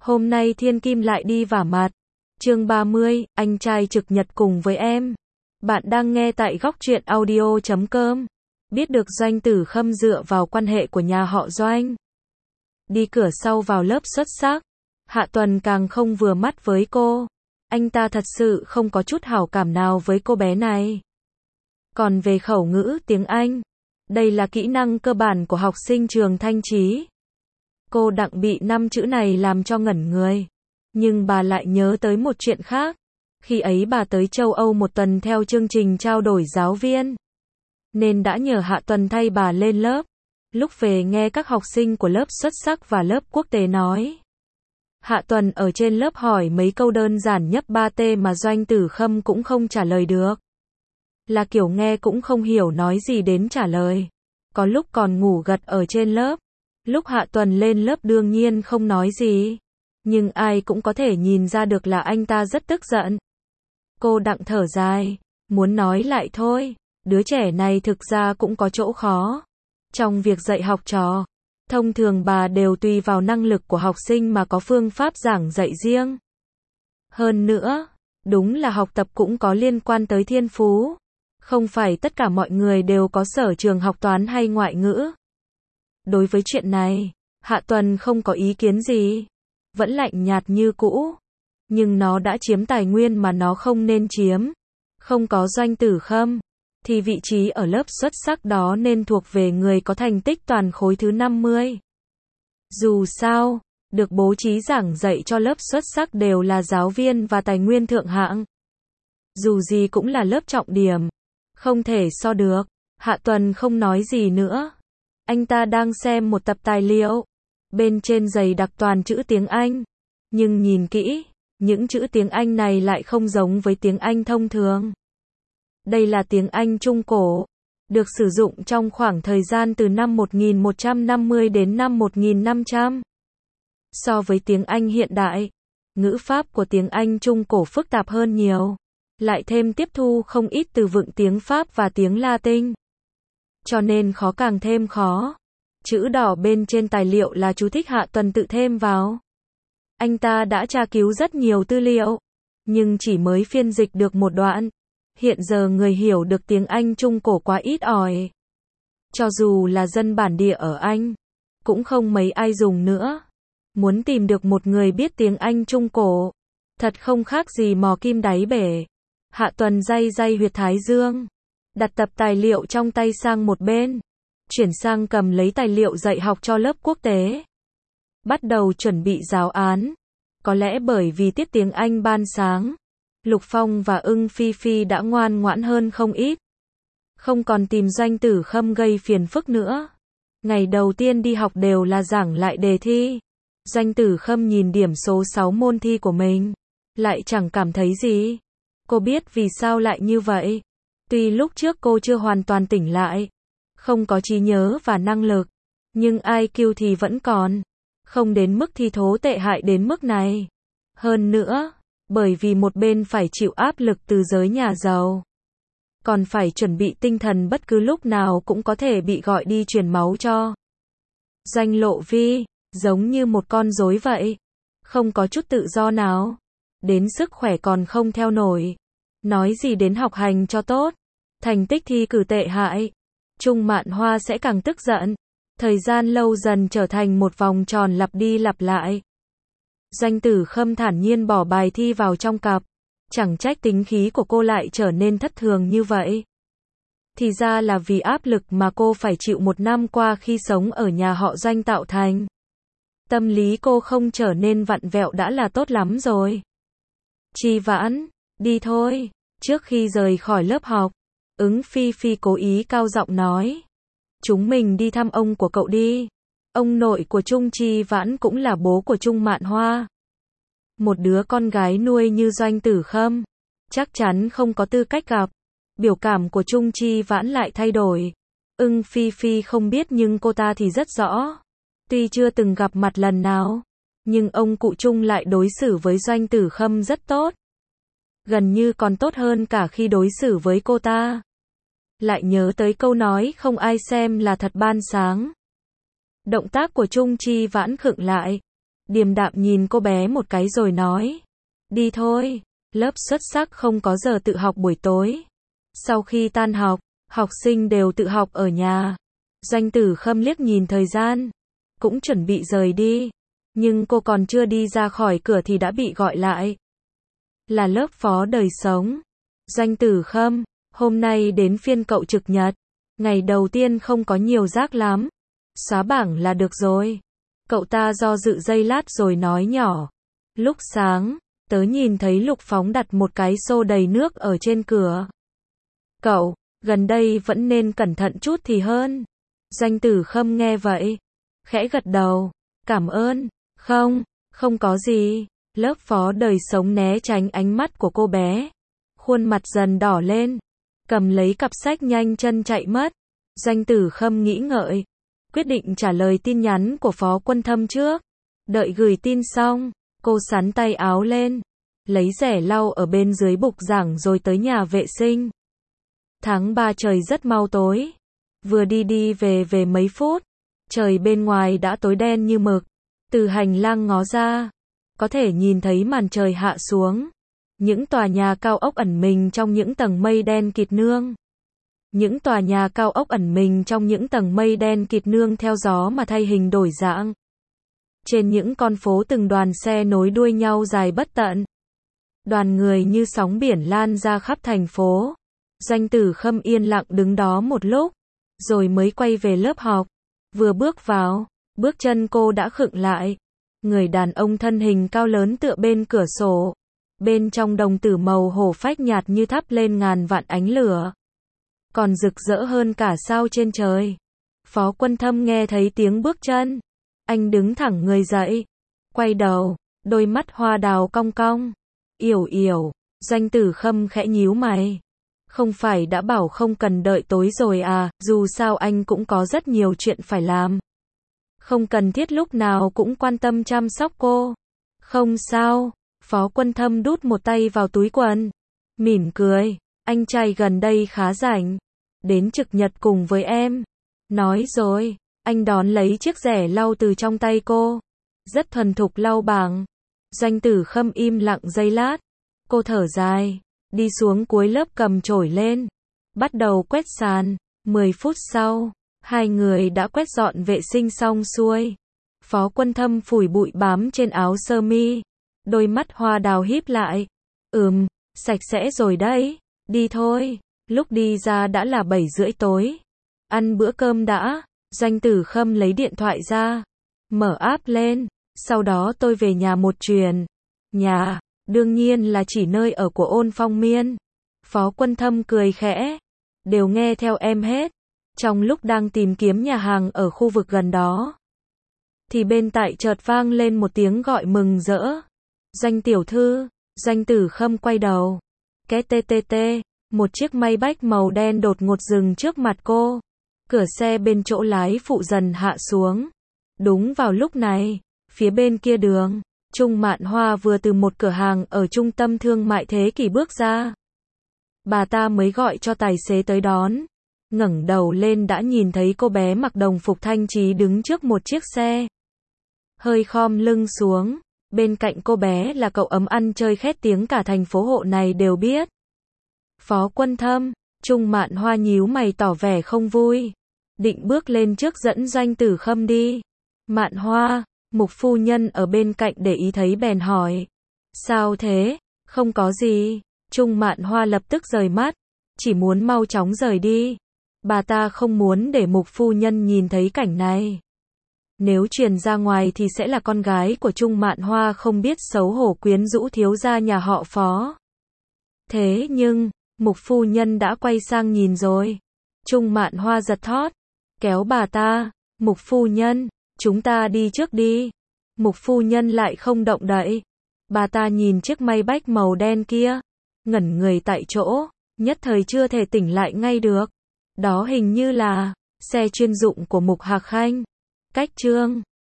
Hôm nay Thiên Kim lại đi vả mặt. Chương 30, anh trai trực nhật cùng với em. Bạn đang nghe tại góc truyện audio.com. Biết được Doanh Tử Khâm dựa vào quan hệ của nhà họ Doanh. Đi cửa sau vào lớp xuất sắc. Hạ Tuần càng không vừa mắt với cô. Anh ta thật sự không có chút hảo cảm nào với cô bé này. Còn về khẩu ngữ tiếng Anh, đây là kỹ năng cơ bản của học sinh trường Thanh Chí. Cô Đặng bị 5 chữ này làm cho ngẩn người. Nhưng bà lại nhớ tới một chuyện khác. Khi ấy bà tới châu Âu một tuần theo chương trình trao đổi giáo viên. Nên đã nhờ Hạ Tuần thay bà lên lớp. Lúc về nghe các học sinh của lớp xuất sắc và lớp quốc tế nói. Hạ Tuần ở trên lớp hỏi mấy câu đơn giản nhấp 3T mà Doanh Tử Khâm cũng không trả lời được. Là kiểu nghe cũng không hiểu nói gì đến trả lời. Có lúc còn ngủ gật ở trên lớp. Lúc Hạ Tuần lên lớp đương nhiên không nói gì. Nhưng ai cũng có thể nhìn ra được là anh ta rất tức giận. Cô Đặng thở dài, muốn nói lại thôi. Đứa trẻ này thực ra cũng có chỗ khó. Trong việc dạy học trò, thông thường bà đều tùy vào năng lực của học sinh mà có phương pháp giảng dạy riêng. Hơn nữa, đúng là học tập cũng có liên quan tới thiên phú. Không phải tất cả mọi người đều có sở trường học toán hay ngoại ngữ. Đối với chuyện này, Hạ Tuần không có ý kiến gì. Vẫn lạnh nhạt như cũ. Nhưng nó đã chiếm tài nguyên mà nó không nên chiếm. Không có Doanh Tử Khâm, thì vị trí ở lớp xuất sắc đó nên thuộc về người có thành tích toàn khối thứ 50. Dù sao, được bố trí giảng dạy cho lớp xuất sắc đều là giáo viên và tài nguyên thượng hạng. Dù gì cũng là lớp trọng điểm. Không thể so được. Hạ Tuần không nói gì nữa. Anh ta đang xem một tập tài liệu. Bên trên dày đặc toàn chữ tiếng Anh. Nhưng nhìn kỹ, những chữ tiếng Anh này lại không giống với tiếng Anh thông thường. Đây là tiếng Anh Trung Cổ. Được sử dụng trong khoảng thời gian từ năm 1150 đến năm 1500. So với tiếng Anh hiện đại, ngữ pháp của tiếng Anh Trung Cổ phức tạp hơn nhiều. Lại thêm tiếp thu không ít từ vựng tiếng Pháp và tiếng Latin. Cho nên khó càng thêm khó. Chữ đỏ bên trên tài liệu là chú thích Hạ Tuần tự thêm vào. Anh ta đã tra cứu rất nhiều tư liệu, nhưng chỉ mới phiên dịch được một đoạn. Hiện giờ người hiểu được tiếng Anh Trung Cổ quá ít ỏi. Cho dù là dân bản địa ở Anh, cũng không mấy ai dùng nữa. Muốn tìm được một người biết tiếng Anh Trung Cổ, thật không khác gì mò kim đáy bể. Hạ Tuần day day huyệt thái dương, đặt tập tài liệu trong tay sang một bên, chuyển sang cầm lấy tài liệu dạy học cho lớp quốc tế. Bắt đầu chuẩn bị giáo án. Có lẽ bởi vì tiết tiếng Anh ban sáng, Lục Phong và Ưng Phi Phi đã ngoan ngoãn hơn không ít. Không còn tìm Doanh Tử Khâm gây phiền phức nữa. Ngày đầu tiên đi học đều là giảng lại đề thi. Doanh Tử Khâm nhìn điểm số 6 môn thi của mình, lại chẳng cảm thấy gì. Cô biết vì sao lại như vậy. Tuy lúc trước cô chưa hoàn toàn tỉnh lại, không có trí nhớ và năng lực, nhưng IQ thì vẫn còn. Không đến mức thi thố tệ hại đến mức này. Hơn nữa, bởi vì một bên phải chịu áp lực từ giới nhà giàu, còn phải chuẩn bị tinh thần bất cứ lúc nào cũng có thể bị gọi đi truyền máu cho. Doanh Lộ Vi, giống như một con rối vậy. Không có chút tự do nào. Đến sức khỏe còn không theo nổi. Nói gì đến học hành cho tốt. Thành tích thi cử tệ hại. Trung Mạn Hoa sẽ càng tức giận. Thời gian lâu dần trở thành một vòng tròn lặp đi lặp lại. Doanh Tử Khâm thản nhiên bỏ bài thi vào trong cặp. Chẳng trách tính khí của cô lại trở nên thất thường như vậy. Thì ra là vì áp lực mà cô phải chịu một năm qua khi sống ở nhà họ Doanh tạo thành. Tâm lý cô không trở nên vặn vẹo đã là tốt lắm rồi. Chi Vãn, đi thôi. Trước khi rời khỏi lớp học, Ứng Phi Phi cố ý cao giọng nói. Chúng mình đi thăm ông của cậu đi. Ông nội của Trung Chi Vãn cũng là bố của Trung Mạn Hoa. Một đứa con gái nuôi như Doanh Tử Khâm, chắc chắn không có tư cách gặp. Biểu cảm của Trung Chi Vãn lại thay đổi. Ưng Phi Phi không biết nhưng cô ta thì rất rõ. Tuy chưa từng gặp mặt lần nào, nhưng ông cụ Trung lại đối xử với Doanh Tử Khâm rất tốt. Gần như còn tốt hơn cả khi đối xử với cô ta. Lại nhớ tới câu nói không ai xem là thật ban sáng. Động tác của Trung Chi Vãn khựng lại. điềm đạm nhìn cô bé một cái rồi nói. Đi thôi, lớp xuất sắc không có giờ tự học buổi tối. Sau khi tan học, học sinh đều tự học ở nhà. Doanh Tử Khâm liếc nhìn thời gian, cũng chuẩn bị rời đi. Nhưng cô còn chưa đi ra khỏi cửa thì đã bị gọi lại. Là lớp phó đời sống. Doanh Tử Khâm, hôm nay đến phiên cậu trực nhật. Ngày đầu tiên không có nhiều rác lắm. Xóa bảng là được rồi. Cậu ta do dự giây lát rồi nói nhỏ. Lúc sáng, tớ nhìn thấy Lục Phóng đặt một cái xô đầy nước ở trên cửa. Cậu, gần đây vẫn nên cẩn thận chút thì hơn. Doanh Tử Khâm nghe vậy, khẽ gật đầu. Cảm ơn. Không có gì. Lớp phó đời sống né tránh ánh mắt của cô bé. Khuôn mặt dần đỏ lên. Cầm lấy cặp sách nhanh chân chạy mất. Doanh Tử Khâm nghĩ ngợi. Quyết định trả lời tin nhắn của Phó Quân Thâm trước. Đợi gửi tin xong, cô xắn tay áo lên. Lấy rẻ lau ở bên dưới bục giảng rồi tới nhà vệ sinh. Tháng 3 trời rất mau tối. Vừa đi về mấy phút. Trời bên ngoài đã tối đen như mực. Từ hành lang ngó ra, có thể nhìn thấy màn trời hạ xuống. Những tòa nhà cao ốc ẩn mình trong những tầng mây đen kịt nương. Những tòa nhà cao ốc ẩn mình trong những tầng mây đen kịt nương theo gió mà thay hình đổi dạng. Trên những con phố từng đoàn xe nối đuôi nhau dài bất tận. Đoàn người như sóng biển lan ra khắp thành phố. Doanh Tử Khâm yên lặng đứng đó một lúc, rồi mới quay về lớp học. Vừa bước vào, bước chân cô đã khựng lại. Người đàn ông thân hình cao lớn tựa bên cửa sổ. Bên trong đồng tử màu hổ phách nhạt như thắp lên ngàn vạn ánh lửa. Còn rực rỡ hơn cả sao trên trời. Phó Quân Thâm nghe thấy tiếng bước chân. Anh đứng thẳng người dậy. Quay đầu, đôi mắt hoa đào cong cong. Yểu. Doanh Tử Khâm khẽ nhíu mày. Không phải đã bảo không cần đợi tối rồi à, dù sao anh cũng có rất nhiều chuyện phải làm. Không cần thiết lúc nào cũng quan tâm chăm sóc cô. Không sao. Phó Quân Thâm đút một tay vào túi quần. Mỉm cười. Anh trai gần đây khá rảnh. Đến trực nhật cùng với em. Nói rồi. Anh đón lấy chiếc rẻ lau từ trong tay cô. Rất thuần thục lau bảng. Doanh Tử Khâm im lặng giây lát. Cô thở dài. Đi xuống cuối lớp cầm chổi lên. Bắt đầu quét sàn. 10 phút sau, hai người đã quét dọn vệ sinh xong xuôi. Phó Quân Thâm phủi bụi bám trên áo sơ mi. Đôi mắt hoa đào híp lại. Sạch sẽ rồi đấy. Đi thôi. Lúc đi ra đã là 7:30 tối. Ăn bữa cơm đã. Doanh Tử Khâm lấy điện thoại ra. Mở app lên. Sau đó tôi về nhà một chuyến. Nhà, đương nhiên là chỉ nơi ở của Ôn Phong Miên. Phó Quân Thâm cười khẽ. Đều nghe theo em hết. Trong lúc đang tìm kiếm nhà hàng ở khu vực gần đó, thì bên tại chợt vang lên một tiếng gọi mừng rỡ. Doanh tiểu thư. Doanh Tử Khâm quay đầu. Két TTT. Một chiếc Maybach màu đen đột ngột dừng trước mặt cô. Cửa xe bên chỗ lái phụ dần hạ xuống. Đúng vào lúc này, phía bên kia đường, Trung Mạn Hoa vừa từ một cửa hàng ở trung tâm thương mại thế kỷ bước ra. Bà ta mới gọi cho tài xế tới đón. Ngẩng đầu lên đã nhìn thấy cô bé mặc đồng phục thanh trí đứng trước một chiếc xe. Hơi khom lưng xuống, bên cạnh cô bé là cậu ấm ăn chơi khét tiếng cả thành phố hộ này đều biết. Phó Quân Thâm. Trung Mạn Hoa nhíu mày tỏ vẻ không vui. Định bước lên trước dẫn Doanh Tử Khâm đi. Mạn Hoa, Mục phu nhân ở bên cạnh để ý thấy bèn hỏi. Sao thế? Không có gì. Trung Mạn Hoa lập tức rời mắt. Chỉ muốn mau chóng rời đi. Bà ta không muốn để Mục phu nhân nhìn thấy cảnh này. Nếu truyền ra ngoài thì sẽ là con gái của Trung Mạn Hoa không biết xấu hổ quyến rũ thiếu gia nhà họ Phó. Thế nhưng, Mục phu nhân đã quay sang nhìn rồi. Trung Mạn Hoa giật thót, kéo bà ta. Mục phu nhân, chúng ta đi trước đi. Mục phu nhân lại không động đậy. Bà ta nhìn chiếc Maybach màu đen kia, ngẩn người tại chỗ, nhất thời chưa thể tỉnh lại ngay được. Đó hình như là xe chuyên dụng của Mục Hạc Khanh. Cách chương